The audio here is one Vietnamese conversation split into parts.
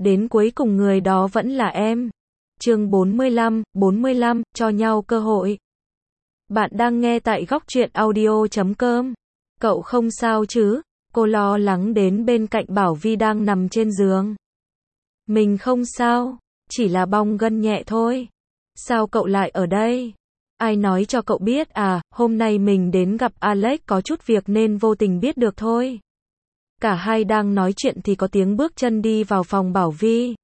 Đến cuối cùng người đó vẫn là em. Chương 45, cho nhau cơ hội. Bạn đang nghe tại góc truyện audio.com. Cậu không sao chứ? Cô lo lắng đến bên cạnh Bảo Vi đang nằm trên giường. Mình không sao, chỉ là bong gân nhẹ thôi. Sao cậu lại ở đây? Ai nói cho cậu biết à, hôm nay mình đến gặp Alex có chút việc nên vô tình biết được thôi. Cả hai đang nói chuyện thì có tiếng bước chân đi vào phòng Bảo Vi.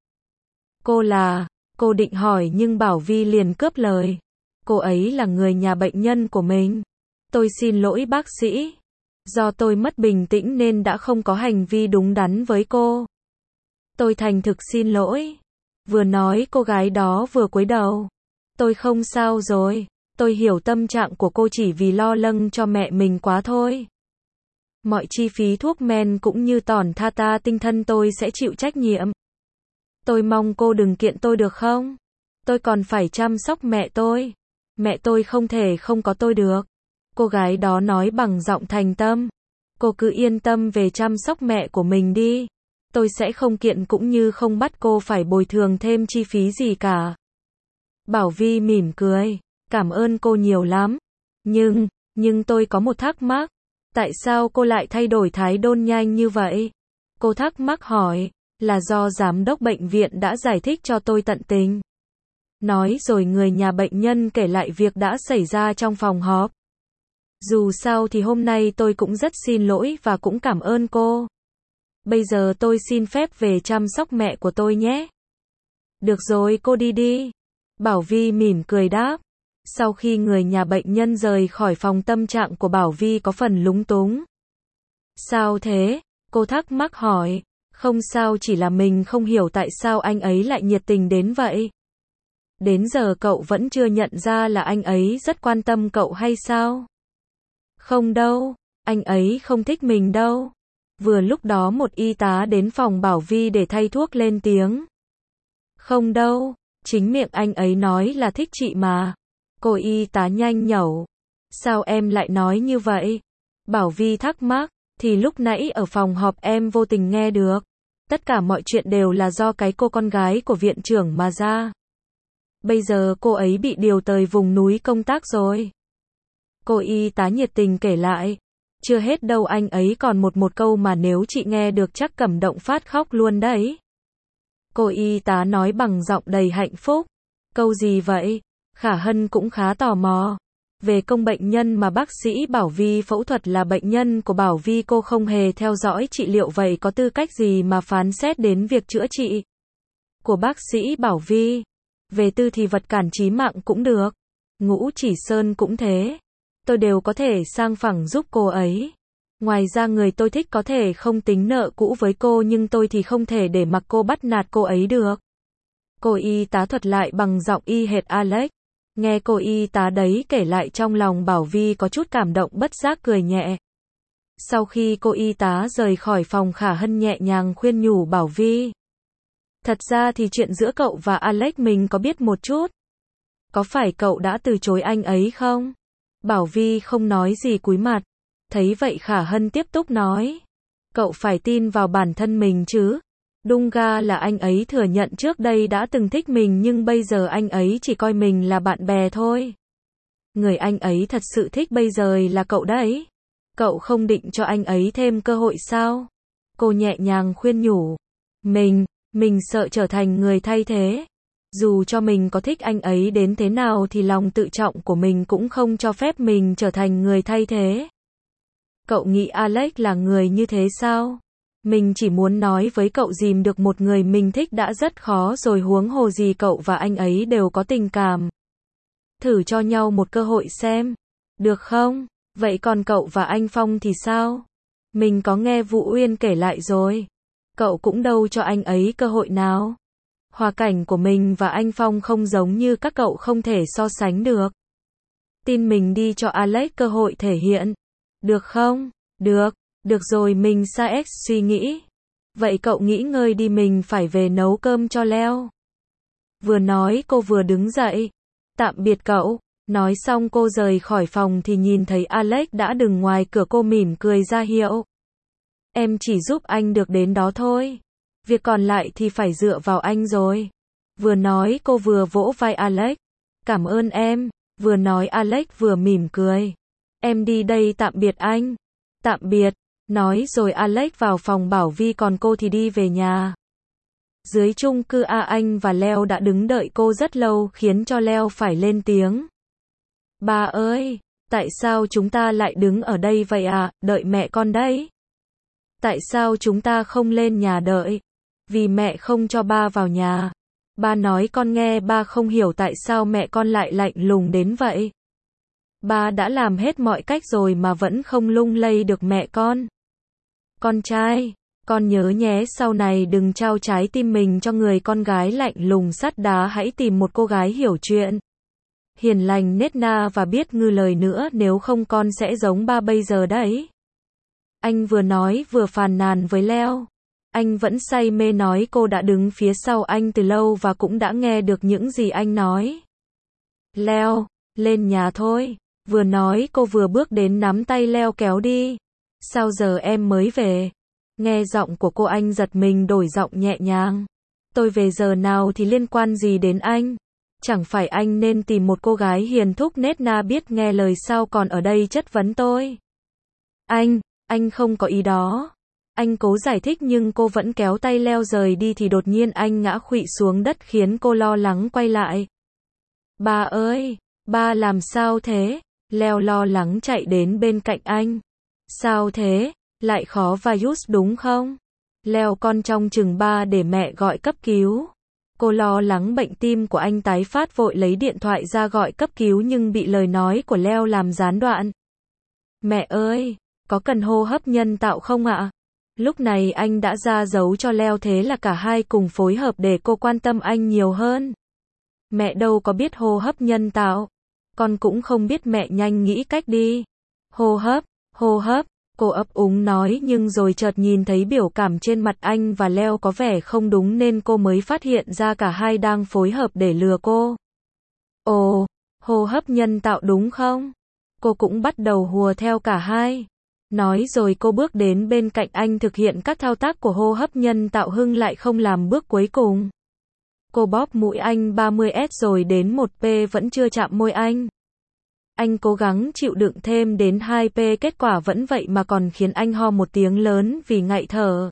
Cô định hỏi nhưng Bảo Vi liền cướp lời. Cô ấy là người nhà bệnh nhân của mình. Tôi xin lỗi bác sĩ. Do tôi mất bình tĩnh nên đã không có hành vi đúng đắn với cô. Tôi thành thực xin lỗi. Vừa nói cô gái đó vừa cúi đầu. Tôi không sao rồi. Tôi hiểu tâm trạng của cô chỉ vì lo lắng cho mẹ mình quá thôi. Mọi chi phí thuốc men cũng như tổn thất tinh thần tôi sẽ chịu trách nhiệm. Tôi mong cô đừng kiện tôi được không? Tôi còn phải chăm sóc mẹ tôi. Mẹ tôi không thể không có tôi được. Cô gái đó nói bằng giọng thành tâm. Cô cứ yên tâm về chăm sóc mẹ của mình đi. Tôi sẽ không kiện cũng như không bắt cô phải bồi thường thêm chi phí gì cả. Bảo Vi mỉm cười. Cảm ơn cô nhiều lắm. Nhưng tôi có một thắc mắc. Tại sao cô lại thay đổi thái độ nhanh như vậy? Cô thắc mắc hỏi. Là do giám đốc bệnh viện đã giải thích cho tôi tận tình. Nói rồi người nhà bệnh nhân kể lại việc đã xảy ra trong phòng họp. Dù sao thì hôm nay tôi cũng rất xin lỗi và cũng cảm ơn cô. Bây giờ tôi xin phép về chăm sóc mẹ của tôi nhé. Được rồi, cô đi đi. Bảo Vi mỉm cười đáp. Sau khi người nhà bệnh nhân rời khỏi phòng, tâm trạng của Bảo Vi có phần lúng túng. Sao thế? Cô thắc mắc hỏi. Không sao, chỉ là mình không hiểu tại sao anh ấy lại nhiệt tình đến vậy. Đến giờ cậu vẫn chưa nhận ra là anh ấy rất quan tâm cậu hay sao? Không đâu, anh ấy không thích mình đâu. Vừa lúc đó một y tá đến phòng Bảo Vi để thay thuốc lên tiếng. Không đâu, chính miệng anh ấy nói là thích chị mà. Cô y tá nhanh nhẩu. Sao em lại nói như vậy? Bảo Vi thắc mắc, thì lúc nãy ở phòng họp em vô tình nghe được. Tất cả mọi chuyện đều là do cái cô con gái của viện trưởng mà ra. Bây giờ cô ấy bị điều tới vùng núi công tác rồi. Cô y tá nhiệt tình kể lại. Chưa hết đâu, anh ấy còn một câu mà nếu chị nghe được chắc cảm động phát khóc luôn đấy. Cô y tá nói bằng giọng đầy hạnh phúc. Câu gì vậy? Khả Hân cũng khá tò mò. Về công bệnh nhân mà bác sĩ Bảo Vi phẫu thuật là bệnh nhân của Bảo Vi, cô không hề theo dõi trị liệu, vậy có tư cách gì mà phán xét đến việc chữa trị của bác sĩ Bảo Vi? Về tư thì vật cản chí mạng cũng được. Ngũ Chỉ Sơn cũng thế. Tôi đều có thể sang phẳng giúp cô ấy. Ngoài ra người tôi thích có thể không tính nợ cũ với cô, nhưng tôi thì không thể để mặc cô bắt nạt cô ấy được. Cô y tá thuật lại bằng giọng y hệt Alex. Nghe cô y tá đấy kể lại, trong lòng Bảo Vi có chút cảm động, bất giác cười nhẹ. Sau khi cô y tá rời khỏi phòng, Khả Hân nhẹ nhàng khuyên nhủ Bảo Vi. Thật ra thì chuyện giữa cậu và Alex mình có biết một chút. Có phải cậu đã từ chối anh ấy không? Bảo Vi không nói gì, cúi mặt. Thấy vậy Khả Hân tiếp tục nói. Cậu phải tin vào bản thân mình chứ. Đúng ra là anh ấy thừa nhận trước đây đã từng thích mình, nhưng bây giờ anh ấy chỉ coi mình là bạn bè thôi. Người anh ấy thật sự thích bây giờ là cậu đấy. Cậu không định cho anh ấy thêm cơ hội sao? Cô nhẹ nhàng khuyên nhủ. Mình sợ trở thành người thay thế. Dù cho mình có thích anh ấy đến thế nào thì lòng tự trọng của mình cũng không cho phép mình trở thành người thay thế. Cậu nghĩ Alex là người như thế sao? Mình chỉ muốn nói với cậu, dìm được một người mình thích đã rất khó rồi, huống hồ gì cậu và anh ấy đều có tình cảm. Thử cho nhau một cơ hội xem. Được không? Vậy còn cậu và anh Phong thì sao? Mình có nghe Vũ Uyên kể lại rồi. Cậu cũng đâu cho anh ấy cơ hội nào. Hoàn cảnh của mình và anh Phong không giống như các cậu, không thể so sánh được. Tin mình đi, cho Alex cơ hội thể hiện. Được không? Được rồi, mình sẽ suy nghĩ. Vậy cậu nghỉ ngơi đi, mình phải về nấu cơm cho Leo. Vừa nói cô vừa đứng dậy. Tạm biệt cậu. Nói xong cô rời khỏi phòng thì nhìn thấy Alex đã đứng ngoài cửa, cô mỉm cười ra hiệu. Em chỉ giúp anh được đến đó thôi. Việc còn lại thì phải dựa vào anh rồi. Vừa nói cô vừa vỗ vai Alex. Cảm ơn em. Vừa nói Alex vừa mỉm cười. Em đi đây, tạm biệt anh. Tạm biệt. Nói rồi Alex vào phòng bảo Vi, còn cô thì đi về nhà. Dưới chung cư A, anh và Leo đã đứng đợi cô rất lâu, khiến cho Leo phải lên tiếng. Ba ơi, tại sao chúng ta lại đứng ở đây vậy ạ? Đợi mẹ con đấy. Tại sao chúng ta không lên nhà đợi? Vì mẹ không cho ba vào nhà. Ba nói con nghe, ba không hiểu tại sao mẹ con lại lạnh lùng đến vậy. Ba đã làm hết mọi cách rồi mà vẫn không lung lay được mẹ con. Con trai, con nhớ nhé, sau này đừng trao trái tim mình cho người con gái lạnh lùng sắt đá, hãy tìm một cô gái hiểu chuyện, hiền lành, nết na và biết ngư lời nữa, nếu không con sẽ giống ba bây giờ đấy. Anh vừa nói vừa phàn nàn với Leo. Anh vẫn say mê nói cô đã đứng phía sau anh từ lâu và cũng đã nghe được những gì anh nói. Leo, lên nhà thôi. Vừa nói cô vừa bước đến nắm tay Leo kéo đi. Sao giờ em mới về? Nghe giọng của cô, anh giật mình, đổi giọng nhẹ nhàng. Tôi về giờ nào thì liên quan gì đến anh? Chẳng phải anh nên tìm một cô gái hiền thục nết na biết nghe lời sao còn ở đây chất vấn tôi? Anh không có ý đó. Anh cố giải thích nhưng cô vẫn kéo tay Leo rời đi thì đột nhiên anh ngã khuỵu xuống đất khiến cô lo lắng quay lại. Ba ơi, ba làm sao thế? Leo lo lắng chạy đến bên cạnh anh. Sao thế? Lại khó virus đúng không? Leo, con trong chừng ba để mẹ gọi cấp cứu. Cô lo lắng bệnh tim của anh tái phát, vội lấy điện thoại ra gọi cấp cứu nhưng bị lời nói của Leo làm gián đoạn. Mẹ ơi, có cần hô hấp nhân tạo không ạ? Lúc này anh đã ra dấu cho Leo, thế là cả hai cùng phối hợp để cô quan tâm anh nhiều hơn. Mẹ đâu có biết hô hấp nhân tạo. Con cũng không biết, mẹ nhanh nghĩ cách đi. Hô hấp, cô ấp úng nói nhưng rồi chợt nhìn thấy biểu cảm trên mặt anh và Leo có vẻ không đúng nên cô mới phát hiện ra cả hai đang phối hợp để lừa cô. Ồ, hô hấp nhân tạo đúng không? Cô cũng bắt đầu hùa theo cả hai. Nói rồi cô bước đến bên cạnh anh thực hiện các thao tác của hô hấp nhân tạo. Hưng lại không làm bước cuối cùng. Cô bóp mũi anh 30S rồi đến 1P vẫn chưa chạm môi anh. Anh cố gắng chịu đựng thêm đến 2P, kết quả vẫn vậy mà còn khiến anh ho một tiếng lớn vì ngại thở.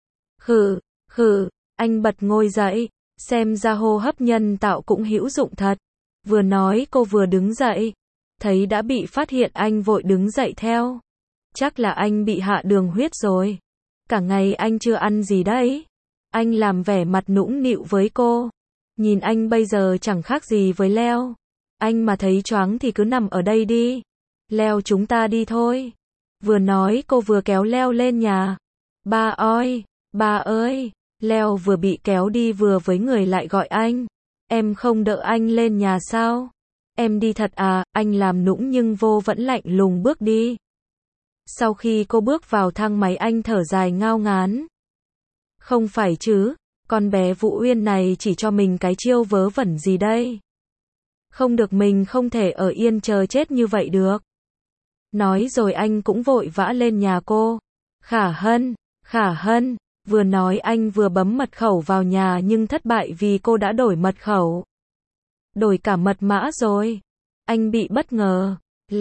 Khử, anh bật ngồi dậy, xem ra hô hấp nhân tạo cũng hữu dụng thật. Vừa nói cô vừa đứng dậy. Thấy đã bị phát hiện anh vội đứng dậy theo. Chắc là anh bị hạ đường huyết rồi. Cả ngày anh chưa ăn gì đấy. Anh làm vẻ mặt nũng nịu với cô. Nhìn anh bây giờ chẳng khác gì với Leo. Anh mà thấy choáng thì cứ nằm ở đây đi. Leo, chúng ta đi thôi. Vừa nói cô vừa kéo Leo lên nhà. Ba ơi. Leo vừa bị kéo đi vừa với người lại gọi anh. Em không đỡ anh lên nhà sao? Em đi thật à? Anh làm nũng nhưng vô vẫn lạnh lùng bước đi. Sau khi cô bước vào thang máy, anh thở dài ngao ngán. Không phải chứ, con bé Vũ Uyên này chỉ cho mình cái chiêu vớ vẩn gì đây? Không được, mình không thể ở yên chờ chết như vậy được. Nói rồi anh cũng vội vã lên nhà cô. Khả Hân, vừa nói anh vừa bấm mật khẩu vào nhà nhưng thất bại vì cô đã đổi mật khẩu. Đổi cả mật mã rồi. Anh bị bất ngờ.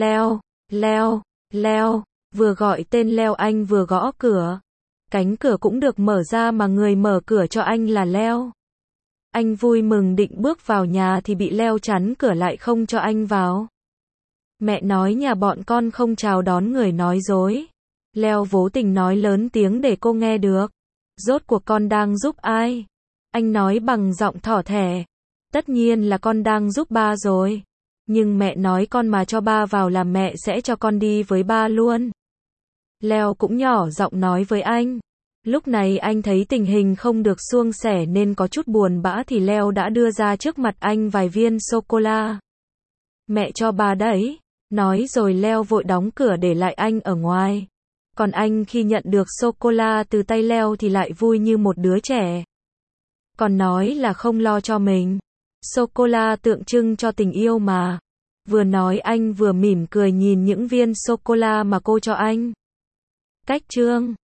Leo, vừa gọi tên Leo anh vừa gõ cửa. Cánh cửa cũng được mở ra mà người mở cửa cho anh là Leo. Anh vui mừng định bước vào nhà thì bị Leo chắn cửa lại không cho anh vào. Mẹ nói nhà bọn con không chào đón người nói dối. Leo vô tình nói lớn tiếng để cô nghe được. Rốt cuộc con đang giúp ai? Anh nói bằng giọng thỏ thẻ. Tất nhiên là con đang giúp ba rồi. Nhưng mẹ nói con mà cho ba vào là mẹ sẽ cho con đi với ba luôn. Leo cũng nhỏ giọng nói với anh. Lúc này anh thấy tình hình không được suôn sẻ nên có chút buồn bã thì Leo đã đưa ra trước mặt anh vài viên sô-cô-la. Mẹ cho ba đấy. Nói rồi Leo vội đóng cửa để lại anh ở ngoài. Còn anh khi nhận được sô-cô-la từ tay Leo thì lại vui như một đứa trẻ. Còn nói là không lo cho mình. Sô-cô-la tượng trưng cho tình yêu mà. Vừa nói anh vừa mỉm cười nhìn những viên sô-cô-la mà cô cho anh. Cách chương